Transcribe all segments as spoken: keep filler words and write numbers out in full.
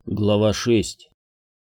Глава шесть.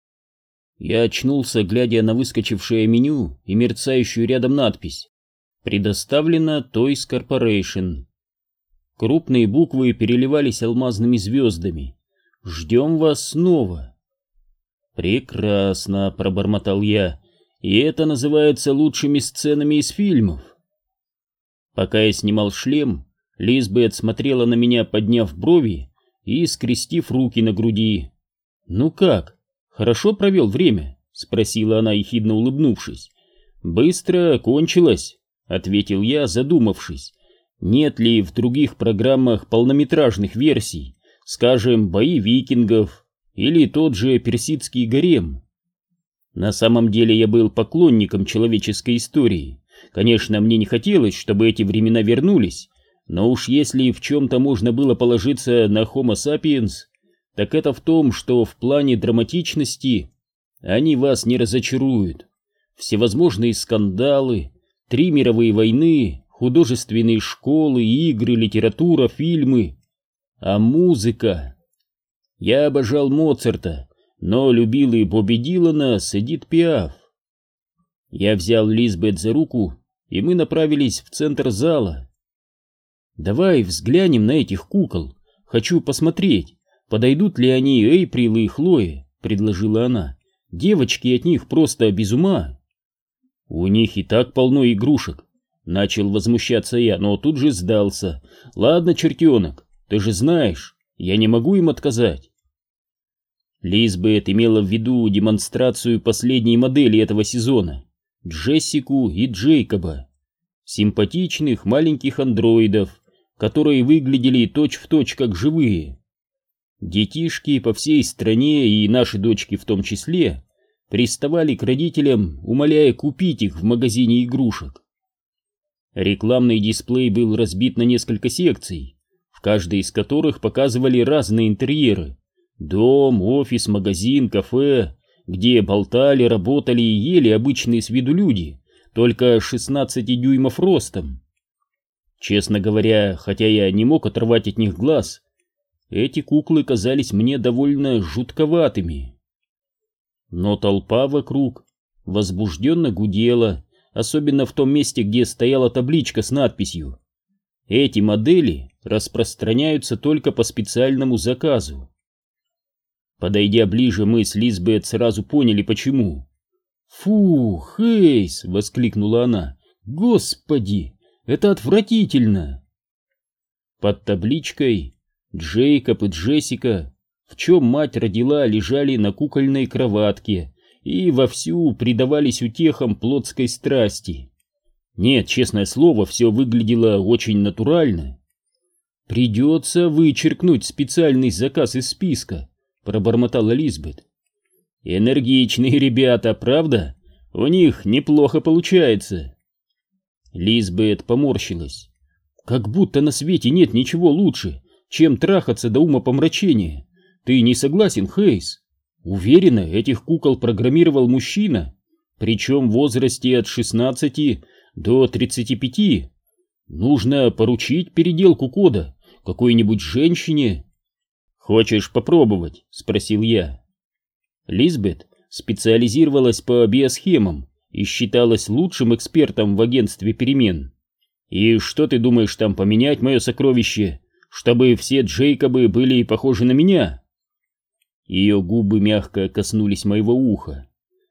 Я очнулся, глядя на выскочившее меню и мерцающую рядом надпись «Предоставлено Toys Corporation». Крупные буквы переливались алмазными звездами. «Ждем вас снова». «Прекрасно», — пробормотал я, — «и это называется лучшими сценами из фильмов». Пока я снимал шлем, Лизбет смотрела на меня, подняв брови и скрестив руки на груди. «Ну как, хорошо провел время?» — спросила она, ехидно улыбнувшись. «Быстро кончилось», — ответил я, задумавшись. «Нет ли в других программах полнометражных версий, скажем, «Бои викингов» или тот же «Персидский гарем»?» На самом деле я был поклонником человеческой истории. Конечно, мне не хотелось, чтобы эти времена вернулись, но уж если в чем-то можно было положиться на Homo sapiens, так это в том, что в плане драматичности они вас не разочаруют. Всевозможные скандалы, три мировые войны, художественные школы, игры, литература, фильмы. А музыка... Я обожал Моцарта, но любил и Бобби Дилана с Эдит Пиаф. Я взял Лизбет за руку, и мы направились в центр зала. «Давай взглянем на этих кукол. Хочу посмотреть, подойдут ли они Эйприл и Хлое», — предложила она. «Девочки от них просто без ума». «У них и так полно игрушек», — начал возмущаться я, но тут же сдался. «Ладно, чертенок, ты же знаешь, я не могу им отказать». Лизбет имела в виду демонстрацию последней модели этого сезона — Джессику и Джейкоба, симпатичных маленьких андроидов, которые выглядели точь-в-точь как живые. Детишки по всей стране, и наши дочки в том числе, приставали к родителям, умоляя купить их в магазине игрушек. Рекламный дисплей был разбит на несколько секций, в каждой из которых показывали разные интерьеры: дом, офис, магазин, кафе, где болтали, работали и ели обычные с виду люди, только шестнадцати дюймов ростом. Честно говоря, хотя я не мог оторвать от них глаз, эти куклы казались мне довольно жутковатыми. Но толпа вокруг возбужденно гудела, особенно в том месте, где стояла табличка с надписью: «Эти модели распространяются только по специальному заказу». Подойдя ближе, мы с Лизбет сразу поняли, почему. «Фу, Хейс!» — воскликнула она. «Господи, это отвратительно!» Под табличкой Джейкоб и Джессика, в чем мать родила, лежали на кукольной кроватке и вовсю предавались утехам плотской страсти. Нет, честное слово, все выглядело очень натурально. «Придется вычеркнуть специальный заказ из списка», — пробормотала Лизбет. «Энергичные ребята, правда? У них неплохо получается». Лизбет поморщилась. «Как будто на свете нет ничего лучше, чем трахаться до умопомрачения. Ты не согласен, Хейс? Уверена, этих кукол программировал мужчина, причем в возрасте от шестнадцати до тридцати пяти. Нужно поручить переделку кода какой-нибудь женщине». «Хочешь попробовать?» — спросил я. Лизбет специализировалась по биосхемам и считалась лучшим экспертом в агентстве перемен. «И что ты думаешь там поменять, мое сокровище, чтобы все Джейкобы были похожи на меня?» Ее губы мягко коснулись моего уха.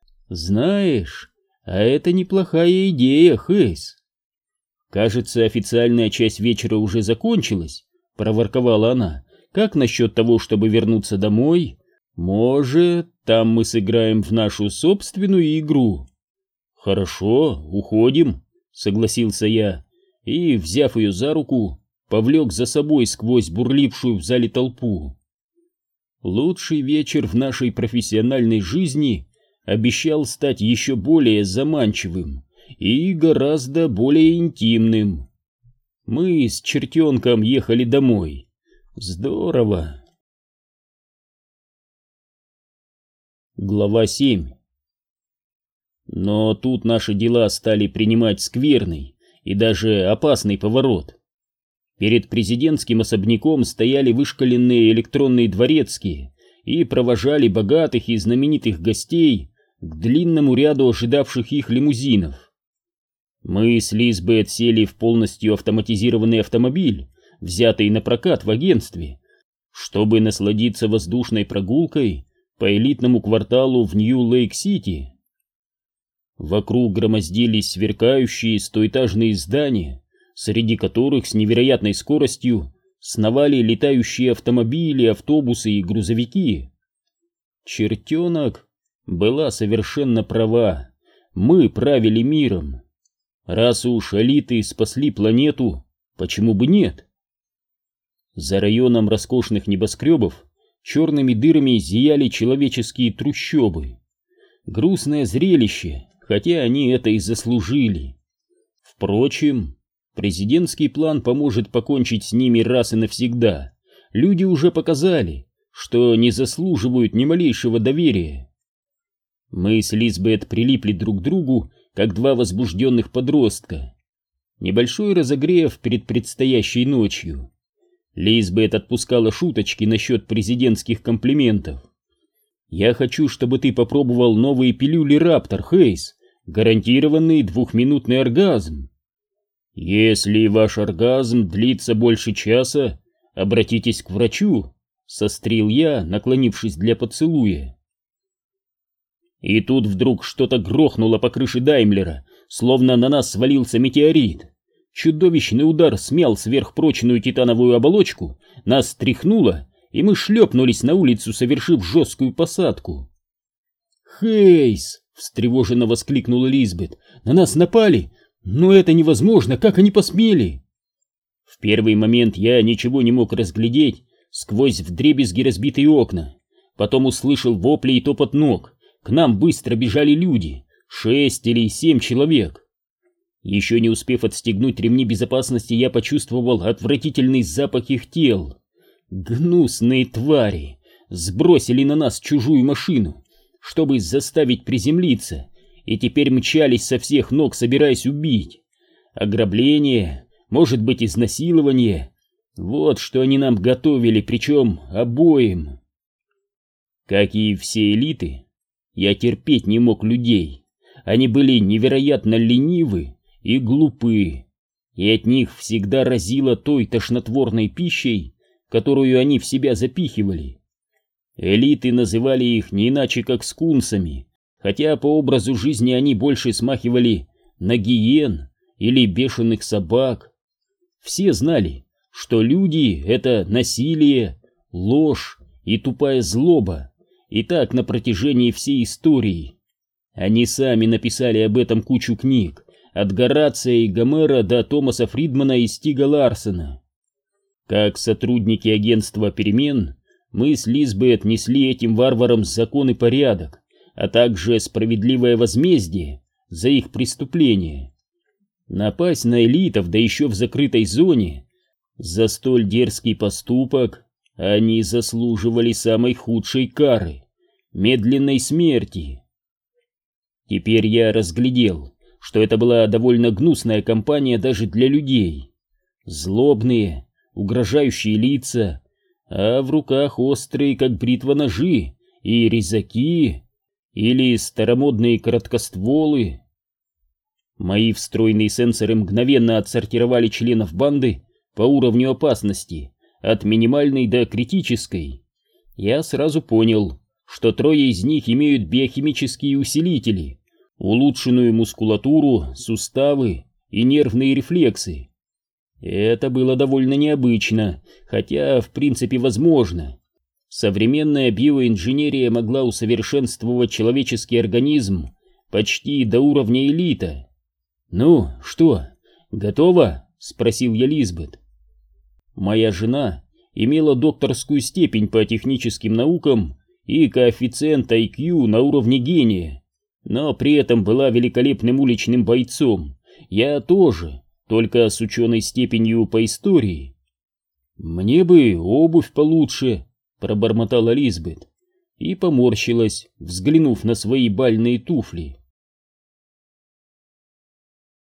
«Знаешь, а это неплохая идея, Хейс». «Кажется, официальная часть вечера уже закончилась», — проворковала она. «Как насчет того, чтобы вернуться домой? Может, там мы сыграем в нашу собственную игру?» «Хорошо, уходим», — согласился я, и, взяв ее за руку, повлек за собой сквозь бурлившую в зале толпу. Лучший вечер в нашей профессиональной жизни обещал стать еще более заманчивым и гораздо более интимным. Мы с чертенком ехали домой. Здорово. Глава семь. Но тут наши дела стали принимать скверный и даже опасный поворот. Перед президентским особняком стояли вышколенные электронные дворецкие и провожали богатых и знаменитых гостей к длинному ряду ожидавших их лимузинов. Мы с Лизбет сели в полностью автоматизированный автомобиль, взятый на прокат в агентстве, чтобы насладиться воздушной прогулкой по элитному кварталу в Нью-Лейк-Сити. Вокруг громоздились сверкающие стоэтажные здания, среди которых с невероятной скоростью сновали летающие автомобили, автобусы и грузовики. Чертенок была совершенно права. Мы правили миром. Раз уж элиты спасли планету, почему бы нет? За районом роскошных небоскребов черными дырами зияли человеческие трущобы. Грустное зрелище, хотя они это и заслужили. Впрочем, президентский план поможет покончить с ними раз и навсегда. Люди уже показали, что не заслуживают ни малейшего доверия. Мы с Лизбет прилипли друг к другу, как два возбужденных подростка. Небольшой разогрев перед предстоящей ночью. Лизбет отпускала шуточки насчет президентских комплиментов. «Я хочу, чтобы ты попробовал новые пилюли Раптор, Хейс. Гарантированный двухминутный оргазм. Если ваш оргазм длится больше часа, обратитесь к врачу», — сострил я, наклонившись для поцелуя. И тут вдруг что-то грохнуло по крыше Даймлера, словно на нас свалился метеорит. Чудовищный удар смял сверхпрочную титановую оболочку, нас тряхнуло, и мы шлепнулись на улицу, совершив жесткую посадку. «Хейс!» — встревоженно воскликнула Лизбет. «На нас напали! Но это невозможно! Как они посмели?» В первый момент я ничего не мог разглядеть сквозь вдребезги разбитые окна. Потом услышал вопли и топот ног. К нам быстро бежали люди, шесть или семь человек. Еще не успев отстегнуть ремни безопасности, я почувствовал отвратительный запах их тел. Гнусные твари сбросили на нас чужую машину, чтобы заставить приземлиться, и теперь мчались со всех ног, собираясь убить. Ограбление, может быть, изнасилование. Вот что они нам готовили, причем обоим. Как и все элиты, я терпеть не мог людей. Они были невероятно ленивы и глупы, и от них всегда разило той тошнотворной пищей, которую они в себя запихивали. Элиты называли их не иначе как скунсами, хотя по образу жизни они больше смахивали на гиен или бешеных собак. Все знали, что люди — это насилие, ложь и тупая злоба, и так на протяжении всей истории. Они сами написали об этом кучу книг, от Горация и Гомера до Томаса Фридмана и Стига Ларсена. Как сотрудники агентства перемен, мы с Лизбет несли этим варварам закон и порядок, а также справедливое возмездие за их преступления. Напасть на элитов, да еще в закрытой зоне, за столь дерзкий поступок они заслуживали самой худшей кары — медленной смерти. Теперь я разглядел, что это была довольно гнусная компания даже для людей. Злобные, угрожающие лица, а в руках острые, как бритва, ножи и резаки, или старомодные короткостволы. Мои встроенные сенсоры мгновенно отсортировали членов банды по уровню опасности, от минимальной до критической. Я сразу понял, что трое из них имеют биохимические усилители, улучшенную мускулатуру, суставы и нервные рефлексы. Это было довольно необычно, хотя в принципе возможно. Современная биоинженерия могла усовершенствовать человеческий организм почти до уровня элита. «Ну, что, готово?» — спросил я Лизбет. Моя жена имела докторскую степень по техническим наукам и коэффициент ай кью на уровне гения, но при этом была великолепным уличным бойцом. Я тоже, только с ученой степенью по истории. «Мне бы обувь получше», — пробормотала Лизбет и поморщилась, взглянув на свои бальные туфли.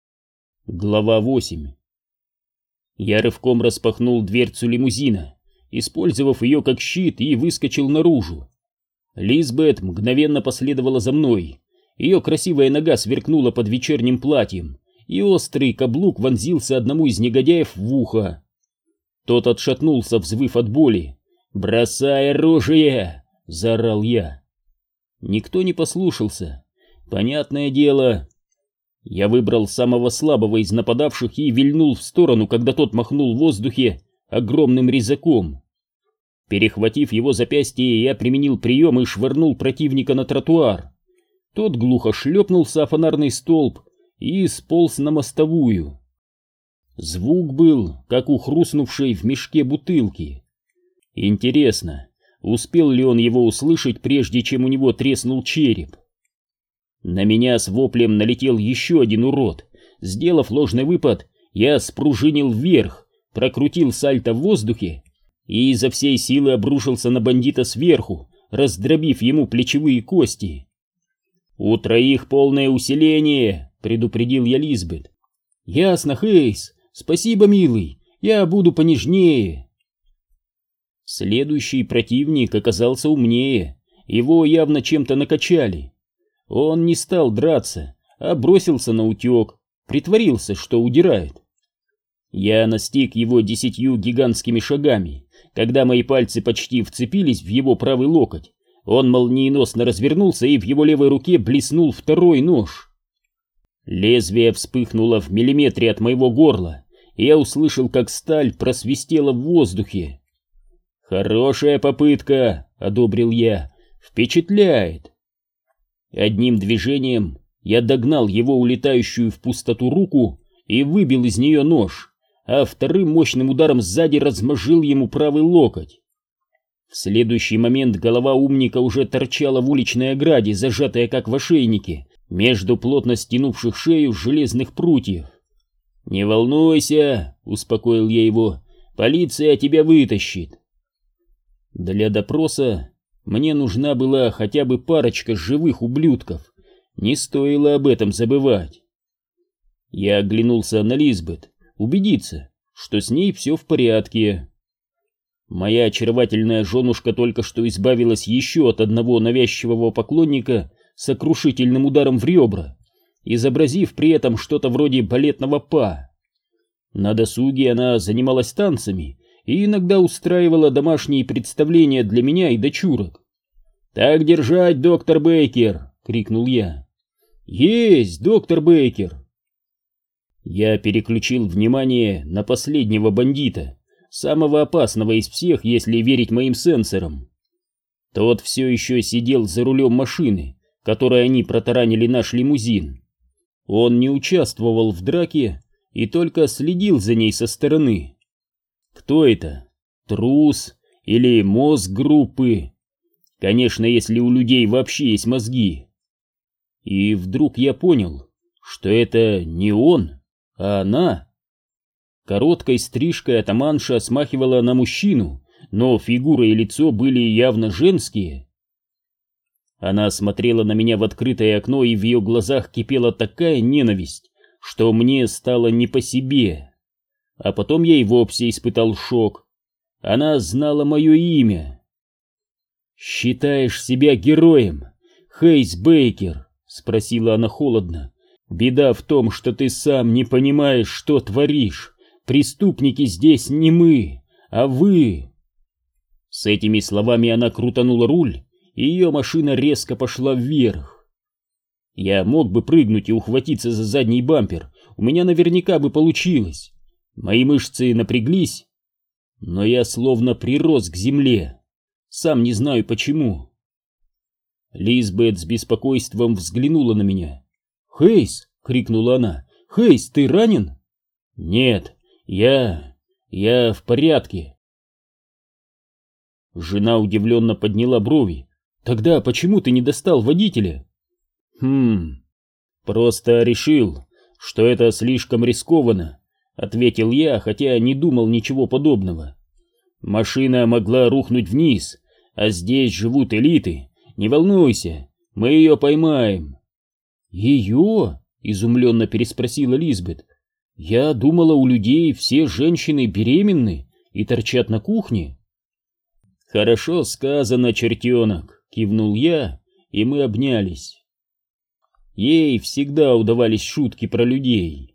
Глава восемь. Я рывком распахнул дверцу лимузина использовав ее как щит, и выскочил наружу. Лизбет мгновенно последовала за мной. Ее красивая нога сверкнула под вечерним платьем, и острый каблук вонзился одному из негодяев в ухо. Тот отшатнулся, взвыв от боли. «Бросай оружие!» — заорал я. Никто не послушался. Понятное дело. Я выбрал самого слабого из нападавших и вильнул в сторону, когда тот махнул в воздухе огромным резаком. Перехватив его запястье, я применил прием и швырнул противника на тротуар. Тот глухо шлепнулся о фонарный столб и сполз на мостовую. Звук был, как у хрустнувшей в мешке бутылки. Интересно, успел ли он его услышать, прежде чем у него треснул череп? На меня с воплем налетел еще один урод. Сделав ложный выпад, я спружинил вверх, прокрутил сальто в воздухе и изо всей силы обрушился на бандита сверху, раздробив ему плечевые кости. «У троих полное усиление», — предупредил я Лизбет. «Ясно, Хейс. Спасибо, милый. Я буду понежнее». Следующий противник оказался умнее. Его явно чем-то накачали. Он не стал драться, а бросился на утек, притворился, что удирает. Я настиг его десятью гигантскими шагами. Когда мои пальцы почти вцепились в его правый локоть, он молниеносно развернулся, и в его левой руке блеснул второй нож. Лезвие вспыхнуло в миллиметре от моего горла, и я услышал, как сталь просвистела в воздухе. «Хорошая попытка», — одобрил я, — «впечатляет». Одним движением я догнал его улетающую в пустоту руку и выбил из нее нож, а вторым мощным ударом сзади размозжил ему правый локоть. В следующий момент голова умника уже торчала в уличной ограде, зажатая как в ошейнике, между плотно стянувших шею железных прутьев. «Не волнуйся», — успокоил я его, — «полиция тебя вытащит». Для допроса мне нужна была хотя бы парочка живых ублюдков, не стоило об этом забывать. Я оглянулся на Лизбет, убедиться, что с ней все в порядке. Моя очаровательная женушка только что избавилась еще от одного навязчивого поклонника сокрушительным ударом в ребра, изобразив при этом что-то вроде балетного па. На досуге она занималась танцами и иногда устраивала домашние представления для меня и дочурок. «Так держать, доктор Бейкер!» — крикнул я. «Есть, доктор Бейкер!» Я переключил внимание на последнего бандита, самого опасного из всех, если верить моим сенсорам. Тот все еще сидел за рулем машины, которой они протаранили наш лимузин. Он не участвовал в драке и только следил за ней со стороны. Кто это? Трус или мозг группы? Конечно, если у людей вообще есть мозги. И вдруг я понял, что это не он, а она. Короткой стрижкой атаманша смахивала на мужчину, но фигура и лицо были явно женские. Она смотрела на меня в открытое окно, и в ее глазах кипела такая ненависть, что мне стало не по себе. А потом я и вовсе испытал шок. Она знала мое имя. «Считаешь себя героем, Хейс Бейкер?» — спросила она холодно. «Беда в том, что ты сам не понимаешь, что творишь. Преступники здесь не мы, а вы». С этими словами она крутанула руль, и ее машина резко пошла вверх. Я мог бы прыгнуть и ухватиться за задний бампер, у меня наверняка бы получилось. Мои мышцы напряглись, но я словно прирос к земле, сам не знаю почему. Лизбет с беспокойством взглянула на меня. «Хейс!» — крикнула она. «Хейс, ты ранен?» «Нет, я... я в порядке». Жена удивленно подняла брови. «Тогда почему ты не достал водителя?» «Хм... просто решил, что это слишком рискованно», — ответил я, хотя не думал ничего подобного. «Машина могла рухнуть вниз, а здесь живут элиты. Не волнуйся, мы ее поймаем». «Ее?» — изумленно переспросила Лизбет. «Я думала, у людей все женщины беременны и торчат на кухне». «Хорошо сказано, чертенок», — кивнул я, и мы обнялись. Ей всегда удавались шутки про людей.